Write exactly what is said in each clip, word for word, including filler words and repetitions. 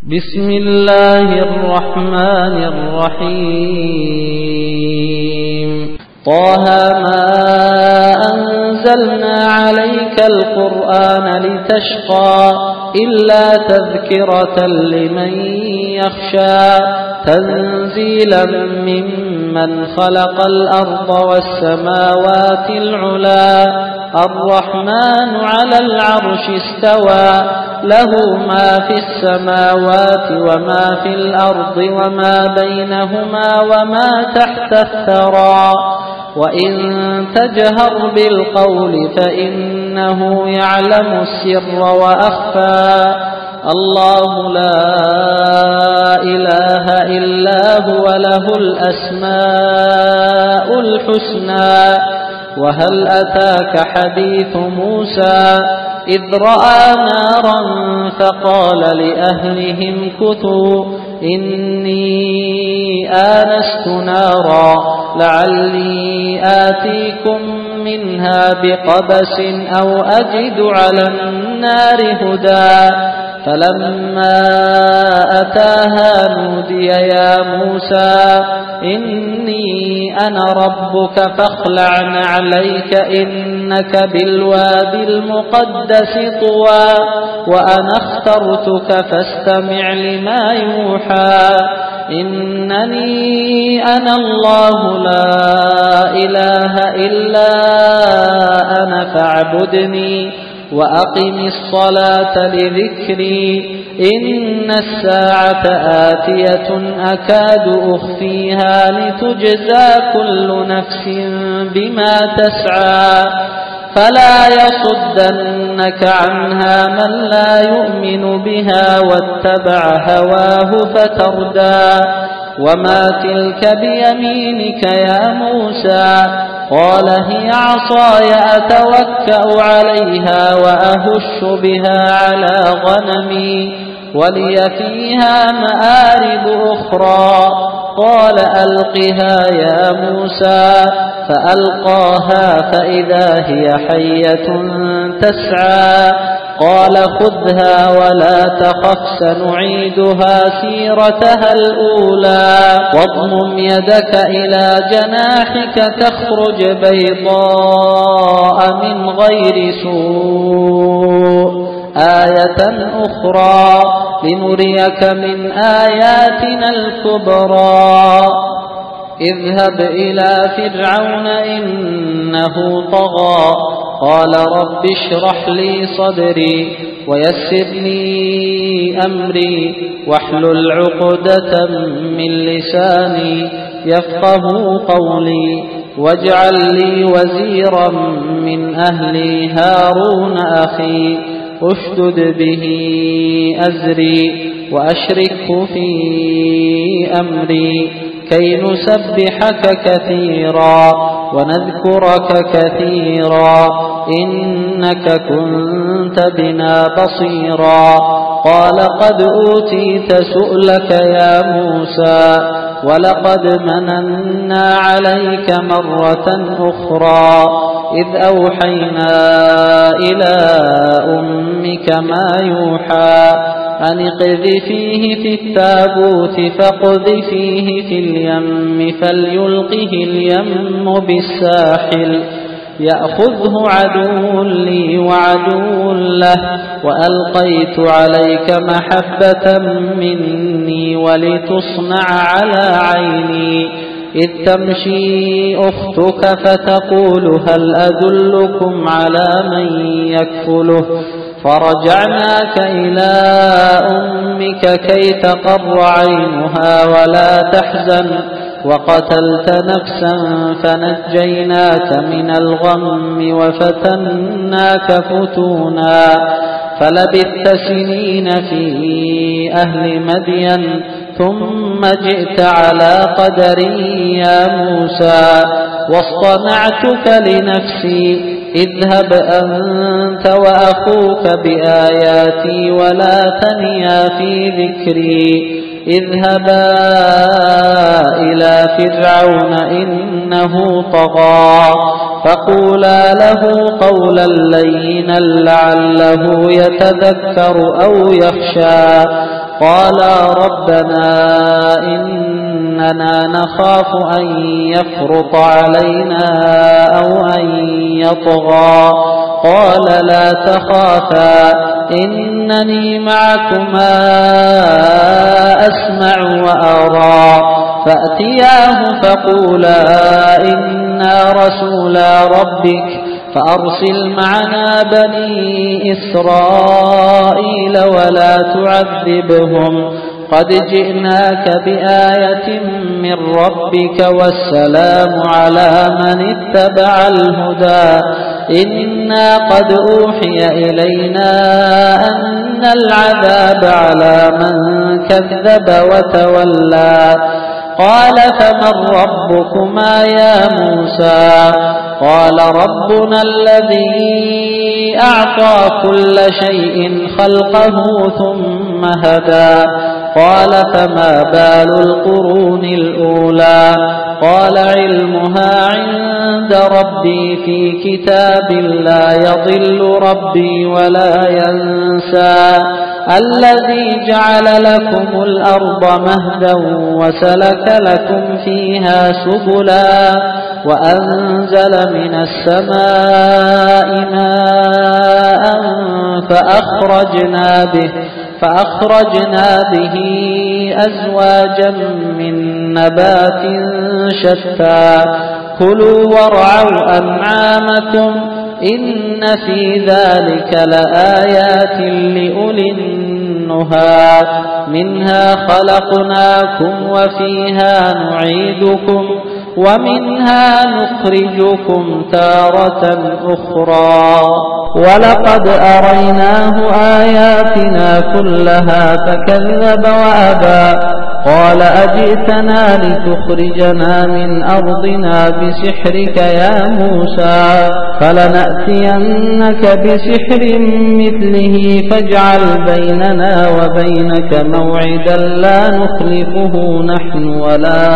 بسم الله الرحمن الرحيم طه ما أنزلنا عليك القرآن لتشقى إلا تذكرة لمن يخشى تنزيلا ممن خلق الأرض والسماوات العلا الرحمن على العرش استوى له ما في السماوات وما في الأرض وما بينهما وما تحت الثرى وإن تجهر بالقول فإنه يعلم السر وأخفى الله لا إله إلا هو له الأسماء الحسنى وهل أتاك حديث موسى إذ رأى نارا فقال لأهلهم كثوا إني آنست نارا لعلي آتيكم منها بقبس أو أجد على النار هدى فلما أتاها نودي يا موسى إني أنا ربك فاخلع عليك إنك بالوادي المقدس طوى وأنا اخترتك فاستمع لما يوحى إنني أنا الله لا إله إلا أنا فاعبدني وأقم الصلاة لذكري إن الساعة آتية أكاد أخفيها لتجزى كل نفس بما تسعى فلا يصدنك عنها من لا يؤمن بها واتبع هواه فتردى وما تلك بيمينك يا موسى قال هي عصاي أتوكأ عليها وأهش بها على غنمي ولي فيها مآرب أخرى قال ألقها يا موسى فألقاها فإذا هي حية تسعى قال خذها ولا تخف سنعيدها سيرتها الأولى واضمم يدك إلى جناحك تخرج بيضاء من غير سوء آية أخرى لنريك من آياتنا الكبرى اذهب إلى فرعون إنه طغى قال رب اشرح لي صدري ويسر لي أمري واحلل عقدة من لساني يفقه قولي واجعل لي وزيرا من أهلي هارون أخي اشدد به أزري وأشركه في أمري كي نسبحك كثيرا ونذكرك كثيرا إنك كنت بنا بصيرا قال قد أوتيت سؤلك يا موسى ولقد مننا عليك مرة أخرى إذ أوحينا إلى أمك ما يوحى أن اقذفيه في التابوت فاقذفيه في اليم فليلقه اليم بالساحل يأخذه عدو لي وعدو له وألقيت عليك محبة مني ولتصنع على عيني إذ تمشي أختك فتقول هل أدلكم على من يكفله فرجعناك إلى أمك كي تقر عينها ولا تحزن وقتلت نفسا فنجيناك من الغم وفتناك فتونا فلبثت سنين في أهل مدين ثم جئت على قدري يا موسى واصطنعتك لنفسي اذهب أنت وأخوك بآياتي ولا تنيا في ذكري اذهبا إلى فرعون إنه طغى فقولا له قولا لينا لعله يتذكر أو يخشى قالا ربنا إننا نخاف أن يفرط علينا أو أن يطغى قال لا تخافا إنني معكما أسمع وأرى فأتياه فقولا إنا رسولا ربك فأرسل معنا بني إسرائيل ولا تعذبهم قد جئناك بآية من ربك والسلام على من اتبع الهدى إنا قد أوحي إلينا أن العذاب على من كذب وتولى قال فمن ربكما يا موسى قال ربنا الذي أعطى كل شيء خلقه ثم هدى قال فما بال القرون الأولى قال علمها عند ربي في كتاب لا يضل ربي ولا ينسى الذي جعل لكم الأرض مهدا وسلك لكم فيها سبلا وأنزل من السماء ماء فأخرجنا به فأخرجنا به أزواجا من نبات شتى كلوا وارعوا أنعامكم إن في ذلك لآيات لأولي النهى منها خلقناكم وفيها نعيدكم ومنها نخرجكم تارة أخرى ولقد أريناه آياتنا كلها فكذب وأبى قال أجئتنا لتخرجنا من أرضنا بسحرك يا موسى فلنأتينك بسحر مثله فاجعل بيننا وبينك موعدا لا نخلفه نحن ولا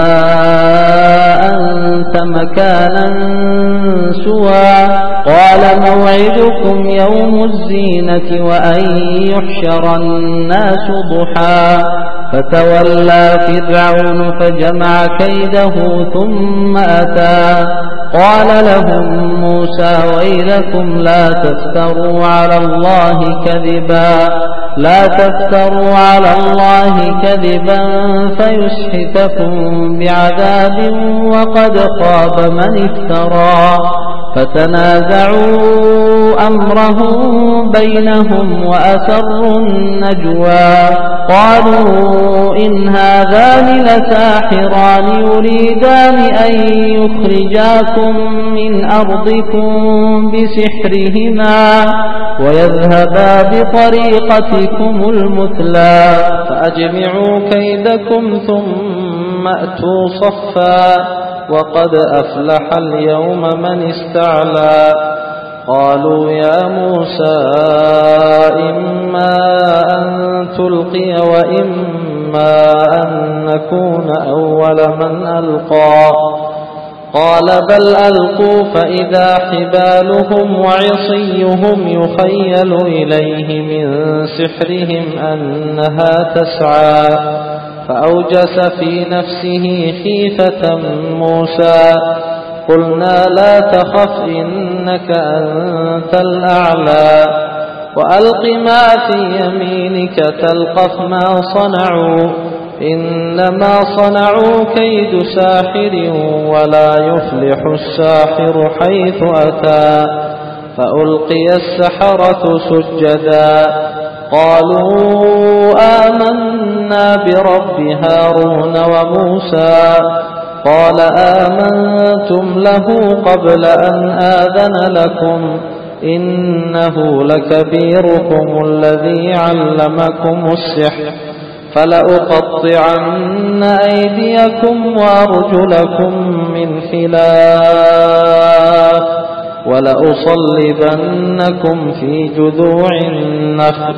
أنت مكانا سوى قال موعدكم يوم الزينة وأن يحشر الناس ضحى فتولى فرعون فجمع كيده ثم أتى قال لهم موسى ويلكم لا تفتروا على الله كذبا لا تفتروا على الله كذبا فيسحتكم بعذاب وقد خاب من افترى فتنازعوا أمرهم بينهم وأسروا النجوى قالوا إن هذان لساحران يريدان أن يخرجاكم من أرضكم بسحرهما ويذهبا بطريقتكم المثلى فأجمعوا كيدكم ثم أتوا صفا وقد أفلح اليوم من استعلى قالوا يا موسى إما أن تلقي وإما أن نكون أول من ألقى قال بل ألقوا فإذا حبالهم وعصيهم يخيل إليه من سحرهم أنها تسعى فأوجس في نفسه خيفة موسى قلنا لا تخف إنك أنت الأعلى وألق ما في يمينك تلقف ما صنعوا إنما صنعوا كيد ساحر ولا يفلح الساحر حيث أتى فألقي السحرة سجدا قالوا آمنا برب هارون وموسى قال آمنتم له قبل أن آذن لكم إنه لكبيركم الذي علمكم السحر فلأقطعن أيديكم وأرجلكم من خلاف ولأصلبنكم في جذوع النخل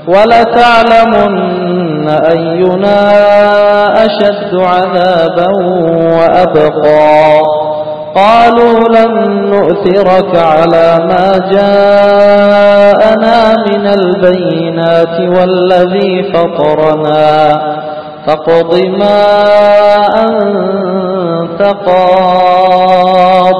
ولتعلمن أينا أشد عذابا وأبقى قالوا لن نؤثرك على ما جاء جاءنا من البينات والذي فطرنا فاقض ما أنت قاض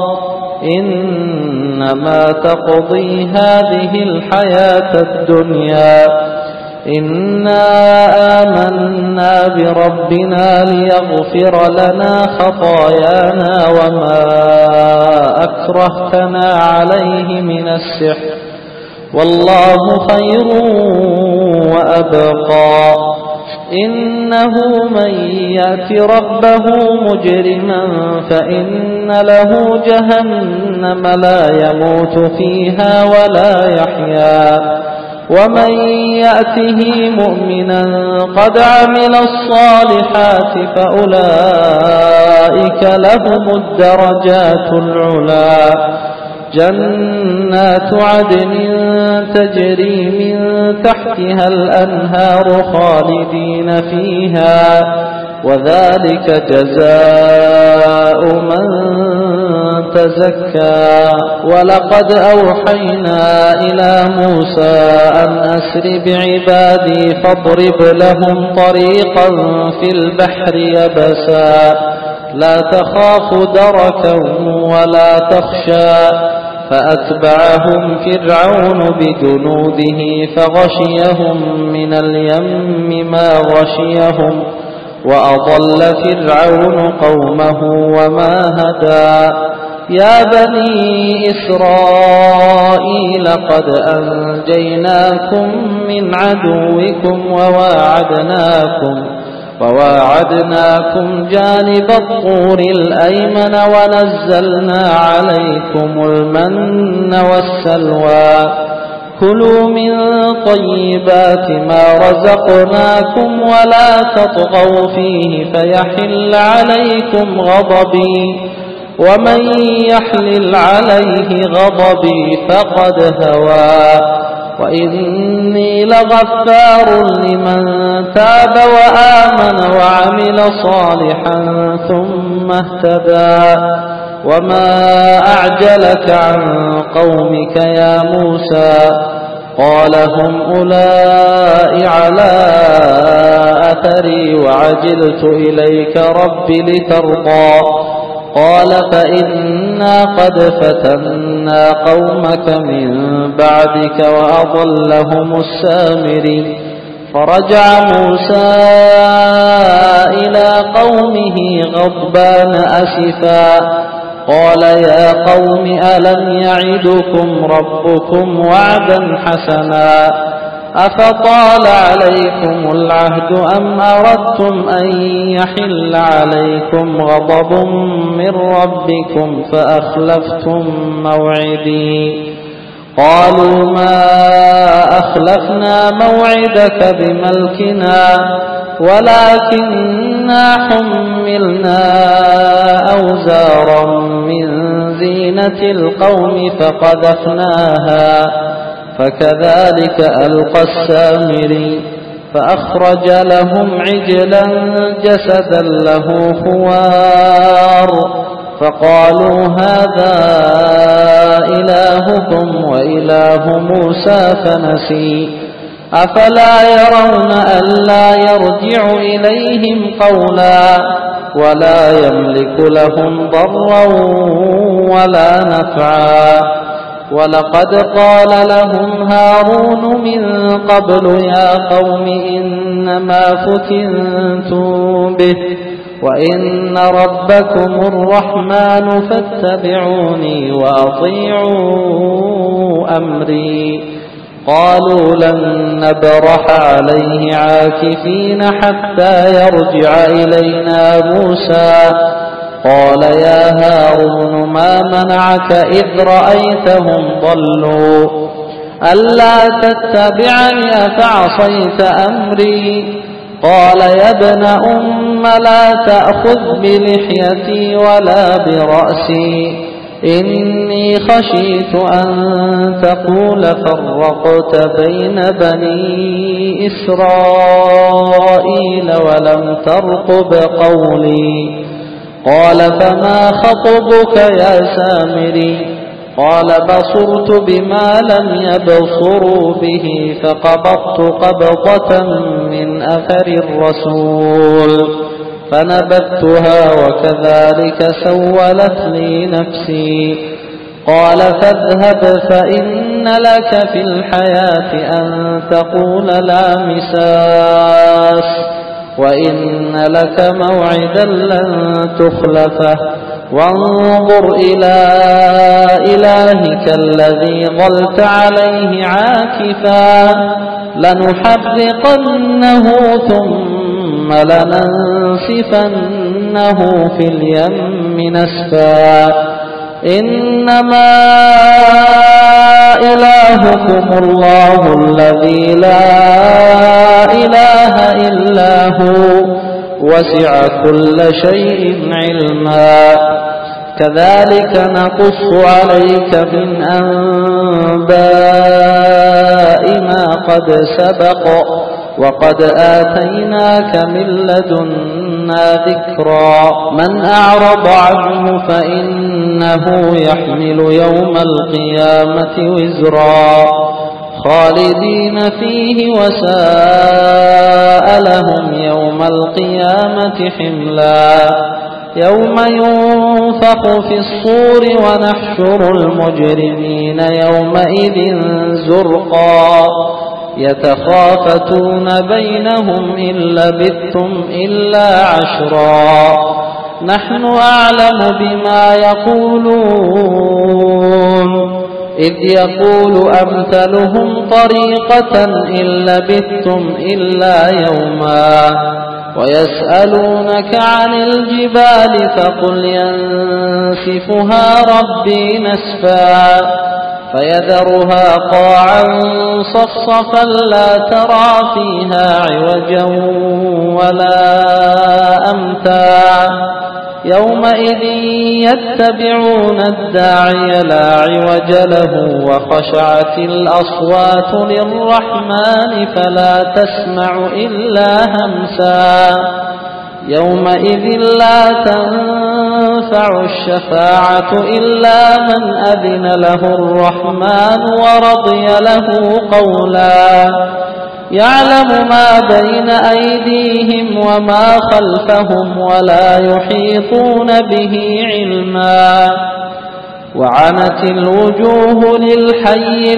إنما تقضي هذه الحياة الدنيا إنا آمنا بربنا ليغفر لنا خطايانا وما أكرهتنا عليه من السحر والله خير وأبقى إنه من يأت ربه مجرما فإن له جهنم لا يموت فيها ولا يحيا ومن يأته مؤمنا قد عمل الصالحات فأولئك لهم الدرجات العلا جنات عدن تجري من تحتها الأنهار خالدين فيها وذلك جزاء من تزكى ولقد أوحينا إلى موسى أن أسر بعبادي فاضرب لهم طريقا في البحر يبسا لا تخاف دركا ولا تخشى فأتبعهم فرعون بجنوده فغشيهم من اليم ما غشيهم وأضل فرعون قومه وما هدى يا بني إسرائيل قد أنجيناكم من عدوكم وواعدناكم وواعدناكم جانب الطور الأيمن ونزلنا عليكم المن والسلوى كلوا من طيبات ما رزقناكم ولا تطغوا فيه فيحل عليكم غضبي ومن يحلل عليه غضبي فقد هوى وإني لغفار لمن تاب وآمن وعمل صالحا ثم اهتدى وما أعجلك عن قومك يا موسى قال هم أولئك على أثري وعجلت إليك رب لترضى قال فإنا قد فتنا قومك من بعدك وأضلهم السامري فرجع موسى إلى قومه غضبان أسفا قال يا قوم ألم يعدكم ربكم وعدا حسنا أفطال عليكم العهد أم أردتم أن يحل عليكم غضب من ربكم فأخلفتم موعدي قالوا ما أخلفنا موعدك بملكنا ولكننا حملنا أوزارا من زينة القوم فقذفناها فكذلك ألقى السامري فأخرج لهم عجلا جسدا له خوار فقالوا هذا إلهكم وإله موسى فنسي أفلا يرون ألا يرجع إليهم قولا ولا يملك لهم ضرا ولا نفعا ولقد قال لهم هارون من قبل يا قوم إنما فتنتم به وإن ربكم الرحمن فاتبعوني وأطيعوا أمري قالوا لن نبرح عليه عاكفين حتى يرجع إلينا موسى قال يا هارون ما منعك إذ رأيتهم ضلوا ألا تتبعني أفعصيت أمري قال يا ابن أم لا تأخذ بلحيتي ولا برأسي إني خشيت أن تقول فرقت بين بني إسرائيل ولم ترقب قولي قال فما خطبك يا سامري قال بصرت بما لم يبصروا به فقبضت قبضة من أثر الرسول فنبذتها وكذلك سولت لي نفسي. قال فاذهب فإن لك في الحياة أن تقول لا مساس وإن لك موعدا لن تخلفه وانظر إلى إلهك الذي ظلت عليه عاكفا لنحرقنه ثم لننسفنه في اليم نسفا. إنما إلهكم الله الذي لا إله إلا هو وسع كل شيء علما. كذلك نقص عليك من أنباء ما قد سبق وقد آتيناك من لدنا ذكرا. من أعرض عنه فإنه يحمل يوم القيامة وزرا خالدين فيه وساء لهم يوم القيامة حملا. يوم ينفخ في الصور ونحشر المجرمين يومئذ زرقا يتخافتون بينهم إن لبثتم إلا عشرا نحن أعلم بما يقولون إذ يقول أمثلهم طريقة إن لبثتم إلا يوما ويسألونك عن الجبال فقل ينسفها ربي نسفا فيذرها قاعا صفصفا لا ترى فيها عوجا ولا أمتا. يومئذ يتبعون الداعي لا عوج له وخشعت الأصوات للرحمن فلا تسمع إلا همسا. يومئذ لا تنفع الشفاعة إلا من أذن له الرحمن ورضي له قولا. يعلم ما بين أيديهم وما خلفهم ولا يحيطون به علما. وعنت الوجوه للحي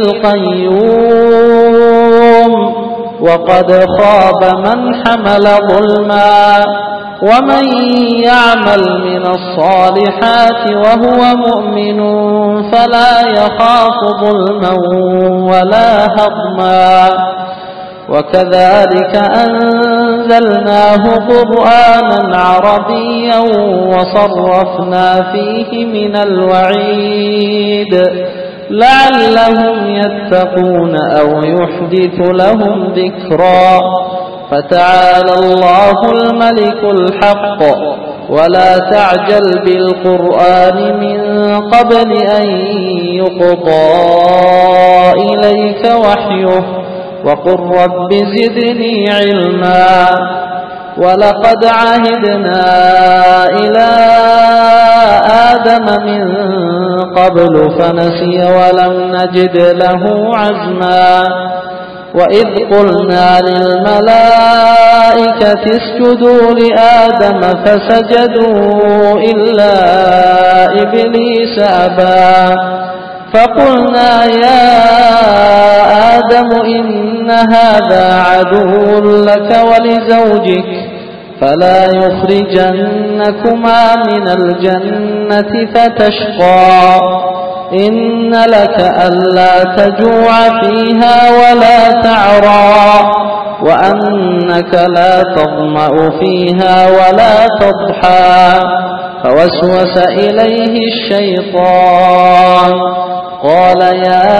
القيوم وقد خاب من حمل ظلما. ومن يعمل من الصالحات وهو مؤمن فلا يخاف ظلما ولا هضما. وكذلك أنزلناه قرآنا عربيا وصرفنا فيه من الوعيد لعلهم يتقون أو يحدث لهم ذكرا. فتعالى الله الملك الحق ولا تعجل بالقرآن من قبل أن يقضى إليك وحيه وقل رب زدني علما. ولقد عهدنا إلى آدم من قبل فنسي ولم نجد له عزما. وإذ قلنا للملائكة اسجدوا لآدم فسجدوا إلا إبليس أبى فقلنا يا آدم إن هذا عدو لك ولزوجك فلا يخرجنكما من الجنة فتشقى. إن لك ألا تجوع فيها ولا تعرى وأنك لا تظمأ فيها ولا تضحى. فوسوس إليه الشيطان قال يا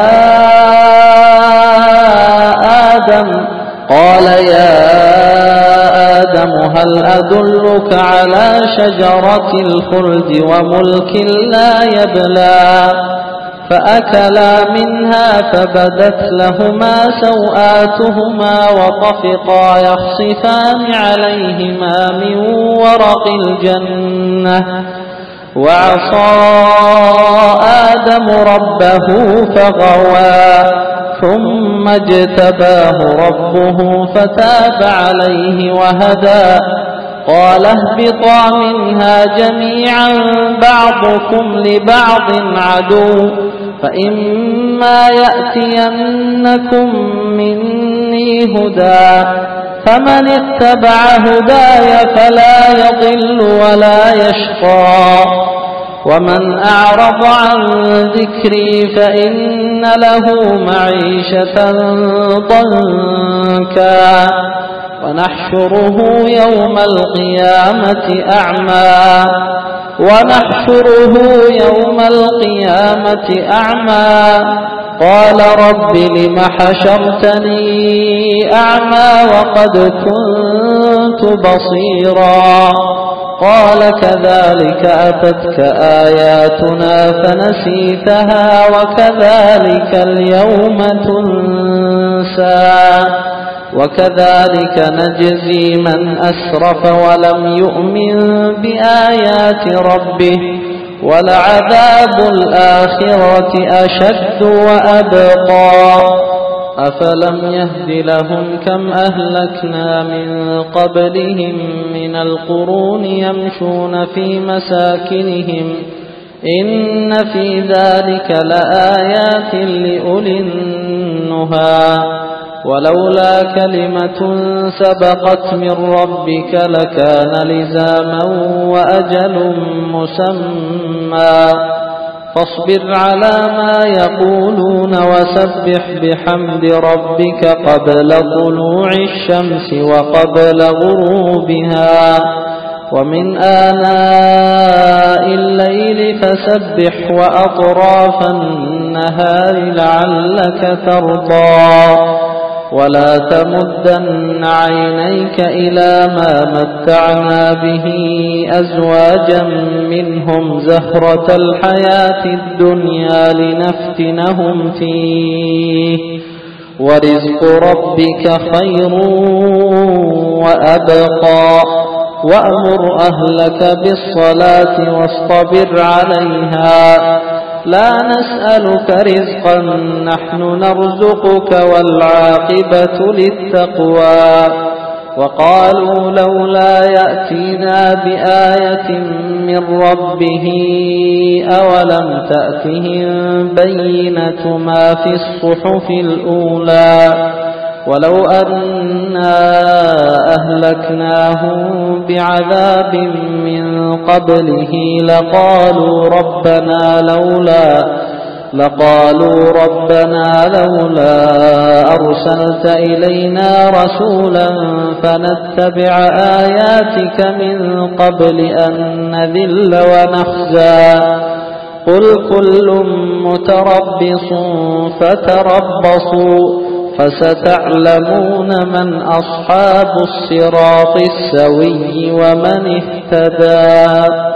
آدم قال يا آدم هل أدلك على شجرة الخلد وملك لا يبلى. فأكلا منها فبدت لهما سوآتهما وطفقا يخصفان عليهما من ورق الجنة وعصى آدم ربه فغوى ثم اجتباه ربه فتاب عليه وهدى قال اهبطا منها جميعا بعضكم لبعض عدو فإما يأتينكم مني هدى فمن اتبع هداي فلا يضل ولا يشقى ومن أعرض عن ذكري فإن له معيشة ضنكا ونحشره يوم القيامة أعمى ونحشره يوم القيامة أعمى قال رب لم حشرتني أعمى وقد كنت بصيرا قال كذلك أتتك آياتنا فنسيتها وكذلك اليوم تنسى وكذلك نجزي من أسرف ولم يؤمن بآيات ربه ولعذاب الآخرة أشد وأبقى أفلم يهد لهم كم أهلكنا من قبلهم من القرون يمشون في مساكنهم إن في ذلك لآيات لأولي النهى ولولا كلمة سبقت من ربك لكان لزاما وأجل مسمى فاصبر على ما يقولون وسبح بحمد ربك قبل طلوع الشمس وقبل غروبها ومن آناء الليل فسبح وأطراف النهار لعلك ترضى ولا تمدن عينيك إلى ما متعنا به أزواجا منهم زهرة الحياة الدنيا لنفتنهم فيه ورزق ربك خير وأبقى وأمر أهلك بالصلاة واصطبر عليها لا نسألك رزقا نحن نرزقك والعاقبة للتقوى وقالوا لولا يأتينا بآية من ربه أولم تأتهم بينة ما في الصحف الأولى ولو أنا أهلكناهم بعذاب من قبله لقالوا ربنا لولا لقالوا ربنا لولا أرسلت إلينا رسولا فنتبع آياتك من قبل أن نذل ونخزى قل كل متربص فتربصوا فستعلمون من أصحاب الصراط السوي ومن اهتدى.